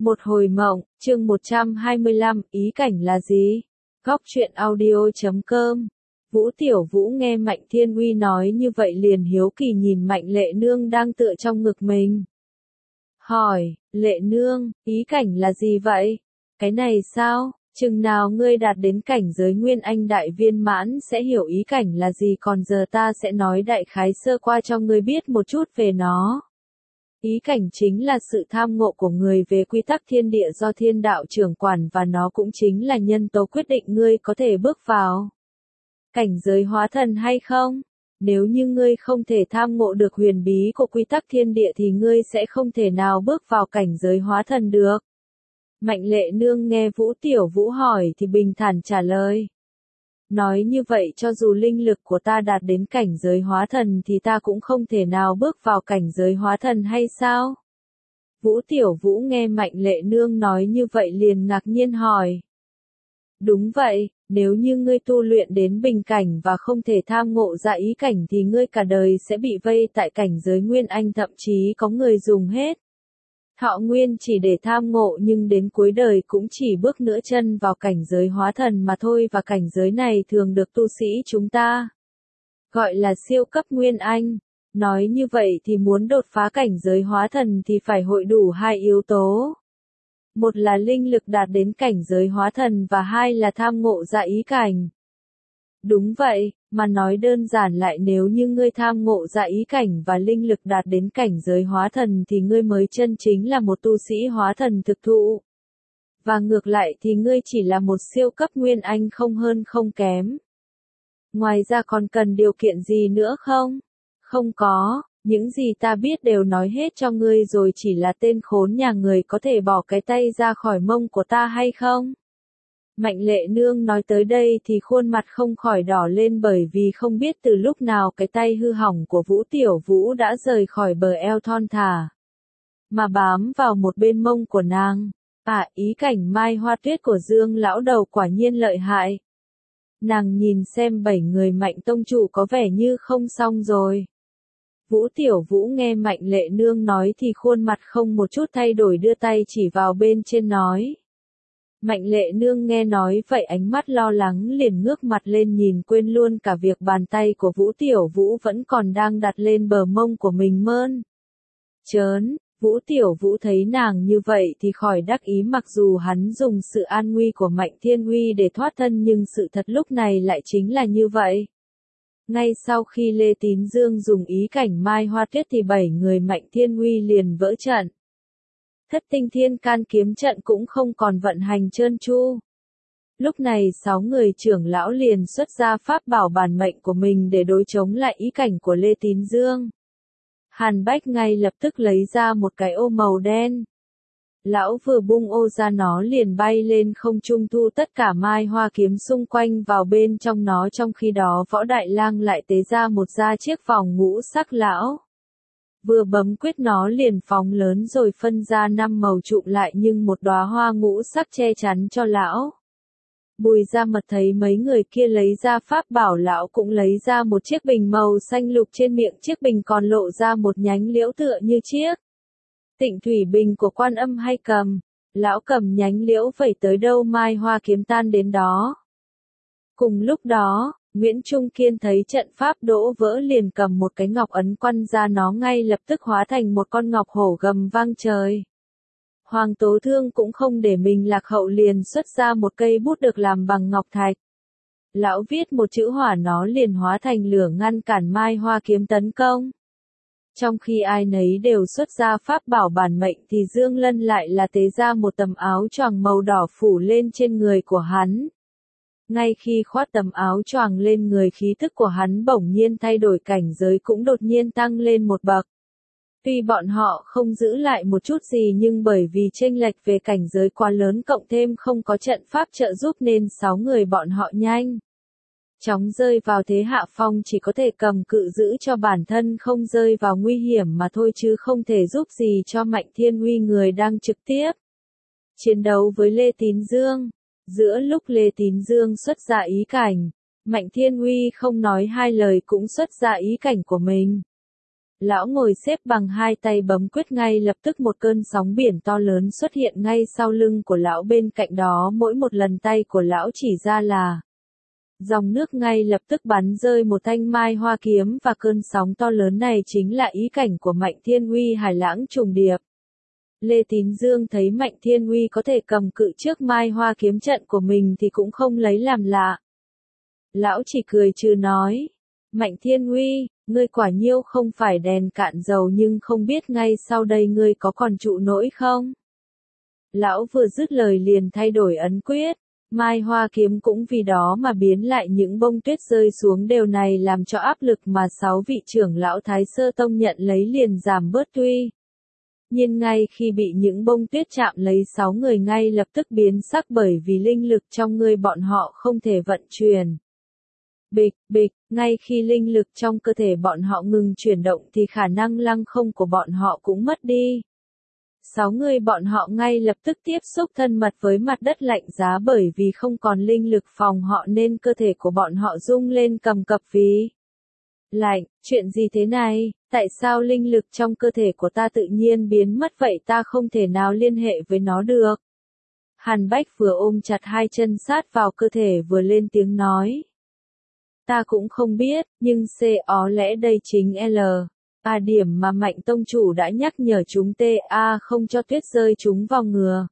Một hồi mộng, chương 125, ý cảnh là gì? Góc truyện audio.com. Vũ Tiểu Vũ nghe Mạnh Thiên Uy nói như vậy liền hiếu kỳ nhìn Mạnh Lệ Nương đang tựa trong ngực mình. Hỏi, Lệ Nương, ý cảnh là gì vậy? Cái này sao? Chừng nào ngươi đạt đến cảnh giới Nguyên Anh đại viên mãn sẽ hiểu ý cảnh là gì, còn giờ ta sẽ nói đại khái sơ qua cho ngươi biết một chút về nó. Ý cảnh chính là sự tham ngộ của người về quy tắc thiên địa do thiên đạo trưởng quản, và nó cũng chính là nhân tố quyết định ngươi có thể bước vào cảnh giới hóa thần hay không. Nếu như ngươi không thể tham ngộ được huyền bí của quy tắc thiên địa thì ngươi sẽ không thể nào bước vào cảnh giới hóa thần được. Mạnh Lệ Nương nghe Vũ Tiểu Vũ hỏi thì bình thản trả lời. Nói như vậy cho dù linh lực của ta đạt đến cảnh giới hóa thần thì ta cũng không thể nào bước vào cảnh giới hóa thần hay sao? Vũ Tiểu Vũ nghe Mạnh Lệ Nương nói như vậy liền ngạc nhiên hỏi. Đúng vậy, nếu như ngươi tu luyện đến bình cảnh và không thể tham ngộ ra ý cảnh thì ngươi cả đời sẽ bị vây tại cảnh giới Nguyên Anh, thậm chí có người dùng hết thọ nguyên chỉ để tham ngộ, nhưng đến cuối đời cũng chỉ bước nửa chân vào cảnh giới hóa thần mà thôi, và cảnh giới này thường được tu sĩ chúng ta gọi là siêu cấp Nguyên Anh. Nói như vậy thì muốn đột phá cảnh giới hóa thần thì phải hội đủ hai yếu tố. Một là linh lực đạt đến cảnh giới hóa thần và hai là tham ngộ ra ý cảnh. Đúng vậy, mà nói đơn giản lại, nếu như ngươi tham ngộ ra ý cảnh và linh lực đạt đến cảnh giới hóa thần thì ngươi mới chân chính là một tu sĩ hóa thần thực thụ. Và ngược lại thì ngươi chỉ là một siêu cấp Nguyên Anh, không hơn không kém. Ngoài ra còn cần điều kiện gì nữa không? Không có, những gì ta biết đều nói hết cho ngươi rồi, chỉ là tên khốn nhà người có thể bỏ cái tay ra khỏi mông của ta hay không? Mạnh Lệ Nương nói tới đây thì khuôn mặt không khỏi đỏ lên, bởi vì không biết từ lúc nào cái tay hư hỏng của Vũ Tiểu Vũ đã rời khỏi bờ eo thon thả, mà bám vào một bên mông của nàng. Ý cảnh Mai Hoa Tuyết của Dương lão đầu quả nhiên lợi hại. Nàng nhìn xem 7 người Mạnh tông chủ có vẻ như không xong rồi. Vũ Tiểu Vũ nghe Mạnh Lệ Nương nói thì khuôn mặt không một chút thay đổi, đưa tay chỉ vào bên trên nói. Mạnh Lệ Nương nghe nói vậy ánh mắt lo lắng liền ngước mặt lên nhìn, quên luôn cả việc bàn tay của Vũ Tiểu Vũ vẫn còn đang đặt lên bờ mông của mình mơn trớn. Vũ Tiểu Vũ thấy nàng như vậy thì khỏi đắc ý, mặc dù hắn dùng sự an nguy của Mạnh Thiên Uy để thoát thân, nhưng sự thật lúc này lại chính là như vậy. Ngay sau khi Lê Tín Dương dùng ý cảnh Mai Hoa Tuyết thì 7 người Mạnh Thiên Uy liền vỡ trận. Thất tinh thiên can kiếm trận cũng không còn vận hành trơn tru. Lúc này 6 người trưởng lão liền xuất ra pháp bảo bản mệnh của mình để đối chống lại ý cảnh của Lê Tín Dương. Hàn Bách ngay lập tức lấy ra một cái ô màu đen. Lão vừa bung ô ra nó liền bay lên không trung, thu tất cả mai hoa kiếm xung quanh vào bên trong nó. Trong khi đó Võ Đại Lang lại tế ra một chiếc vòng ngũ sắc. Lão vừa bấm quyết nó liền phóng lớn rồi phân ra 5 màu trụm lại, nhưng một đóa hoa ngũ sắc che chắn cho lão. Bùi Gia Mật thấy mấy người kia lấy ra pháp bảo, lão cũng lấy ra một chiếc bình màu xanh lục, trên miệng chiếc bình còn lộ ra một nhánh liễu tựa như chiếc Tịnh thủy bình của Quan Âm hay cầm. Lão cầm nhánh liễu vẩy tới đâu mai hoa kiếm tan đến đó. Cùng lúc đó, Nguyễn Trung Kiên thấy trận pháp đổ vỡ liền cầm một cái ngọc ấn quăng ra, nó ngay lập tức hóa thành một con ngọc hổ gầm vang trời. Hoàng Tố Thương cũng không để mình lạc hậu, liền xuất ra một cây bút được làm bằng ngọc thạch. Lão viết một chữ hỏa, nó liền hóa thành lửa ngăn cản mai hoa kiếm tấn công. Trong khi ai nấy đều xuất ra pháp bảo bản mệnh thì Dương Lân lại là tế ra một tấm áo choàng màu đỏ phủ lên trên người của hắn. Ngay khi khoác tấm áo choàng lên người, khí thức của hắn bỗng nhiên thay đổi, cảnh giới cũng đột nhiên tăng lên một bậc. Tuy bọn họ không giữ lại một chút gì, nhưng bởi vì chênh lệch về cảnh giới quá lớn, cộng thêm không có trận pháp trợ giúp, nên 6 người bọn họ nhanh chóng rơi vào thế hạ phong, chỉ có thể cầm cự giữ cho bản thân không rơi vào nguy hiểm mà thôi, chứ không thể giúp gì cho Mạnh Thiên Uy, người đang trực tiếp chiến đấu với Lê Tín Dương. Giữa lúc Lê Tín Dương xuất ra ý cảnh, Mạnh Thiên Uy không nói hai lời cũng xuất ra ý cảnh của mình. Lão ngồi xếp bằng hai tay bấm quyết, ngay lập tức một cơn sóng biển to lớn xuất hiện ngay sau lưng của lão, bên cạnh đó mỗi một lần tay của lão chỉ ra là dòng nước ngay lập tức bắn rơi một thanh mai hoa kiếm, và cơn sóng to lớn này chính là ý cảnh của Mạnh Thiên Uy hải lãng trùng điệp. Lê Tín Dương thấy Mạnh Thiên Uy có thể cầm cự trước mai hoa kiếm trận của mình thì cũng không lấy làm lạ. Lão chỉ cười trừ nói, Mạnh Thiên Uy, ngươi quả nhiêu không phải đèn cạn dầu, nhưng không biết ngay sau đây ngươi có còn trụ nổi không? Lão vừa dứt lời liền thay đổi ấn quyết. Mai hoa kiếm cũng vì đó mà biến lại, những bông tuyết rơi xuống đều này làm cho áp lực mà 6 vị trưởng lão Thái Sơ Tông nhận lấy liền giảm bớt tuy. Nhưng ngay khi bị những bông tuyết chạm lấy, 6 người ngay lập tức biến sắc bởi vì linh lực trong người bọn họ không thể vận chuyển. Bịch, bịch, ngay khi linh lực trong cơ thể bọn họ ngừng chuyển động thì khả năng lăng không của bọn họ cũng mất đi. 6 người bọn họ ngay lập tức tiếp xúc thân mật với mặt đất lạnh giá, bởi vì không còn linh lực phòng họ nên cơ thể của bọn họ rung lên cầm cập vì lạnh. Chuyện gì thế này? Tại sao linh lực trong cơ thể của ta tự nhiên biến mất vậy, ta không thể nào liên hệ với nó được? Hàn Bách vừa ôm chặt hai chân sát vào cơ thể vừa lên tiếng nói. Ta cũng không biết, nhưng có lẽ đây chính điểm mà Mạnh Tông Chủ đã nhắc nhở chúng ta không cho tuyết rơi chúng vào ngừa.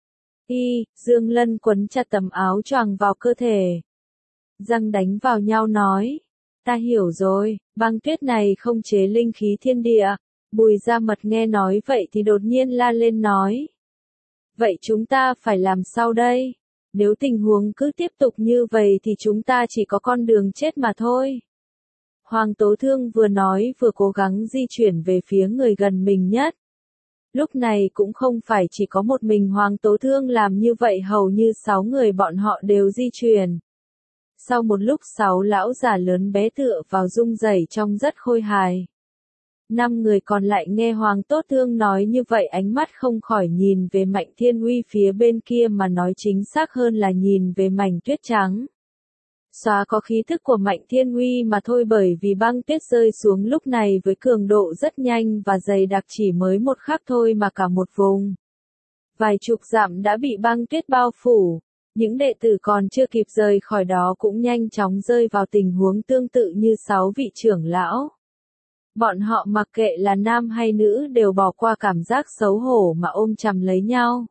Dương Lân quấn chặt tấm áo choàng vào cơ thể. Răng đánh vào nhau nói. Ta hiểu rồi, băng tuyết này không chế linh khí thiên địa. Bùi Gia Mật nghe nói vậy thì đột nhiên la lên nói. Vậy chúng ta phải làm sao đây? Nếu tình huống cứ tiếp tục như vậy thì chúng ta chỉ có con đường chết mà thôi. Hoàng Tố Thương vừa nói vừa cố gắng di chuyển về phía người gần mình nhất. Lúc này cũng không phải chỉ có một mình Hoàng Tố Thương làm như vậy, hầu như 6 người bọn họ đều di chuyển. Sau một lúc 6 lão già lớn bé tựa vào rung rẩy trong rất khôi hài. 5 người còn lại nghe Hoàng Tố Thương nói như vậy ánh mắt không khỏi nhìn về Mạnh Thiên Uy phía bên kia, mà nói chính xác hơn là nhìn về mảnh tuyết trắng. Xóa có khí thức của Mạnh Thiên Uy mà thôi, bởi vì băng tuyết rơi xuống lúc này với cường độ rất nhanh và dày đặc, chỉ mới một khắc thôi mà cả một vùng vài chục dặm đã bị băng tuyết bao phủ. Những đệ tử còn chưa kịp rời khỏi đó cũng nhanh chóng rơi vào tình huống tương tự như 6 vị trưởng lão. Bọn họ mặc kệ là nam hay nữ đều bỏ qua cảm giác xấu hổ mà ôm chầm lấy nhau.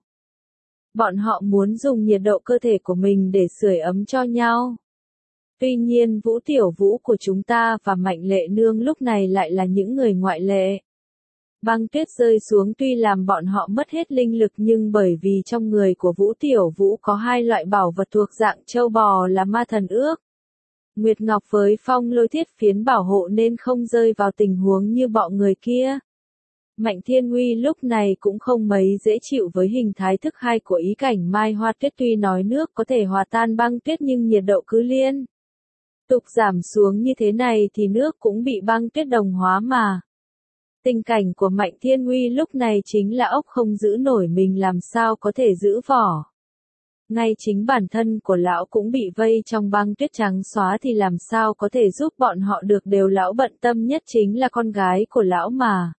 Bọn họ muốn dùng nhiệt độ cơ thể của mình để sưởi ấm cho nhau. Tuy nhiên Vũ Tiểu Vũ của chúng ta và Mạnh Lệ Nương lúc này lại là những người ngoại lệ. Băng tuyết rơi xuống tuy làm bọn họ mất hết linh lực, nhưng bởi vì trong người của Vũ Tiểu Vũ có hai loại bảo vật thuộc dạng châu bò là ma thần ước Nguyệt Ngọc với phong lôi thiết phiến bảo hộ nên không rơi vào tình huống như bọn người kia. Mạnh Thiên Uy lúc này cũng không mấy dễ chịu với hình thái thức hai của ý cảnh mai hoa tuyết, tuy nói nước có thể hòa tan băng tuyết nhưng nhiệt độ cứ liên tục giảm xuống như thế này thì nước cũng bị băng tuyết đồng hóa mà. Tình cảnh của Mạnh Thiên Uy lúc này chính là ốc không giữ nổi mình làm sao có thể giữ vỏ. Ngay chính bản thân của lão cũng bị vây trong băng tuyết trắng xóa thì làm sao có thể giúp bọn họ được, đều lão bận tâm nhất chính là con gái của lão mà.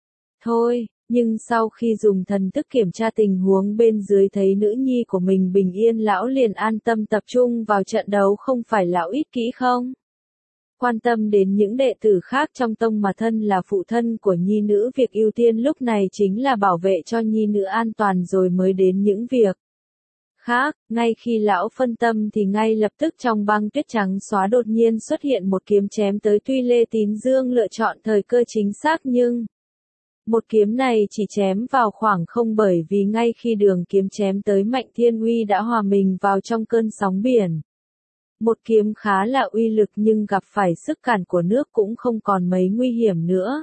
Thôi, nhưng sau khi dùng thần thức kiểm tra tình huống bên dưới thấy nữ nhi của mình bình yên, lão liền an tâm tập trung vào trận đấu, không phải lão ích kỷ không quan tâm đến những đệ tử khác trong tông mà thân là phụ thân của nhi nữ, việc ưu tiên lúc này chính là bảo vệ cho nhi nữ an toàn rồi mới đến những việc khác. Ngay khi lão phân tâm thì ngay lập tức trong băng tuyết trắng xóa đột nhiên xuất hiện một kiếm chém tới, tuy Lê Tín Dương lựa chọn thời cơ chính xác nhưng một kiếm này chỉ chém vào khoảng không, bởi vì ngay khi đường kiếm chém tới Mạnh Thiên Uy đã hòa mình vào trong cơn sóng biển. Một kiếm khá là uy lực nhưng gặp phải sức cản của nước cũng không còn mấy nguy hiểm nữa.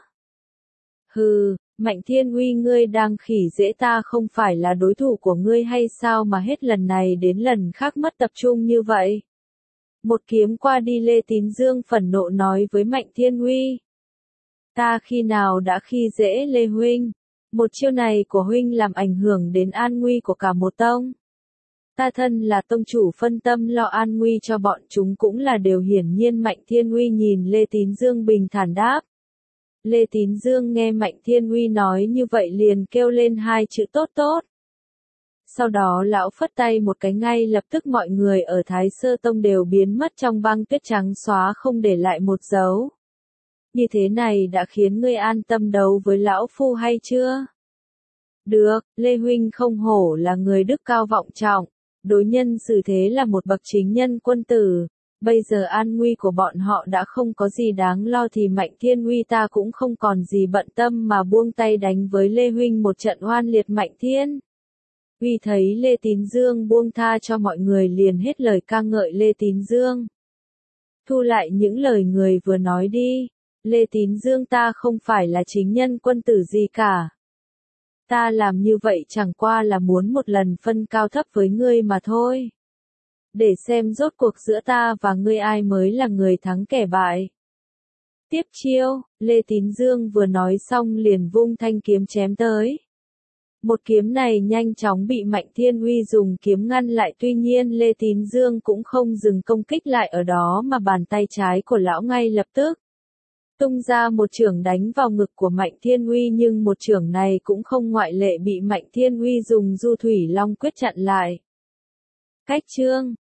Hừ, Mạnh Thiên Uy, ngươi đang khỉ dễ, ta không phải là đối thủ của ngươi hay sao mà hết lần này đến lần khác mất tập trung như vậy? Một kiếm qua đi, Lê Tín Dương phẫn nộ nói với Mạnh Thiên Uy. Ta khi nào đã khi dễ Lê huynh? Một chiêu này của huynh làm ảnh hưởng đến an nguy của cả một tông. Ta thân là tông chủ phân tâm lo an nguy cho bọn chúng cũng là điều hiển nhiên. Mạnh Thiên Uy nhìn Lê Tín Dương bình thản đáp. Lê Tín Dương nghe Mạnh Thiên Uy nói như vậy liền kêu lên hai chữ tốt tốt. Sau đó lão phất tay một cái ngay lập tức mọi người ở Thái Sơ Tông đều biến mất trong băng tuyết trắng xóa không để lại một dấu. Như thế này đã khiến ngươi an tâm đấu với lão phu hay chưa? Được, Lê Huynh không hổ là người đức cao vọng trọng, đối nhân xử thế là một bậc chính nhân quân tử. Bây giờ an nguy của bọn họ đã không có gì đáng lo thì Mạnh Thiên Uy ta cũng không còn gì bận tâm mà buông tay đánh với Lê Huynh một trận oan liệt. Mạnh Thiên Uy thấy Lê Tín Dương buông tha cho mọi người liền hết lời ca ngợi Lê Tín Dương. Thu lại những lời người vừa nói đi, Lê Tín Dương ta không phải là chính nhân quân tử gì cả. Ta làm như vậy chẳng qua là muốn một lần phân cao thấp với ngươi mà thôi. Để xem rốt cuộc giữa ta và ngươi ai mới là người thắng kẻ bại. Tiếp chiêu, Lê Tín Dương vừa nói xong liền vung thanh kiếm chém tới. Một kiếm này nhanh chóng bị Mạnh Thiên Uy dùng kiếm ngăn lại, tuy nhiên Lê Tín Dương cũng không dừng công kích lại ở đó mà bàn tay trái của lão ngay lập tức tung ra một chưởng đánh vào ngực của Mạnh Thiên Uy, nhưng một chưởng này cũng không ngoại lệ bị Mạnh Thiên Uy dùng Du Thủy Long Quyết chặn lại. Cách chương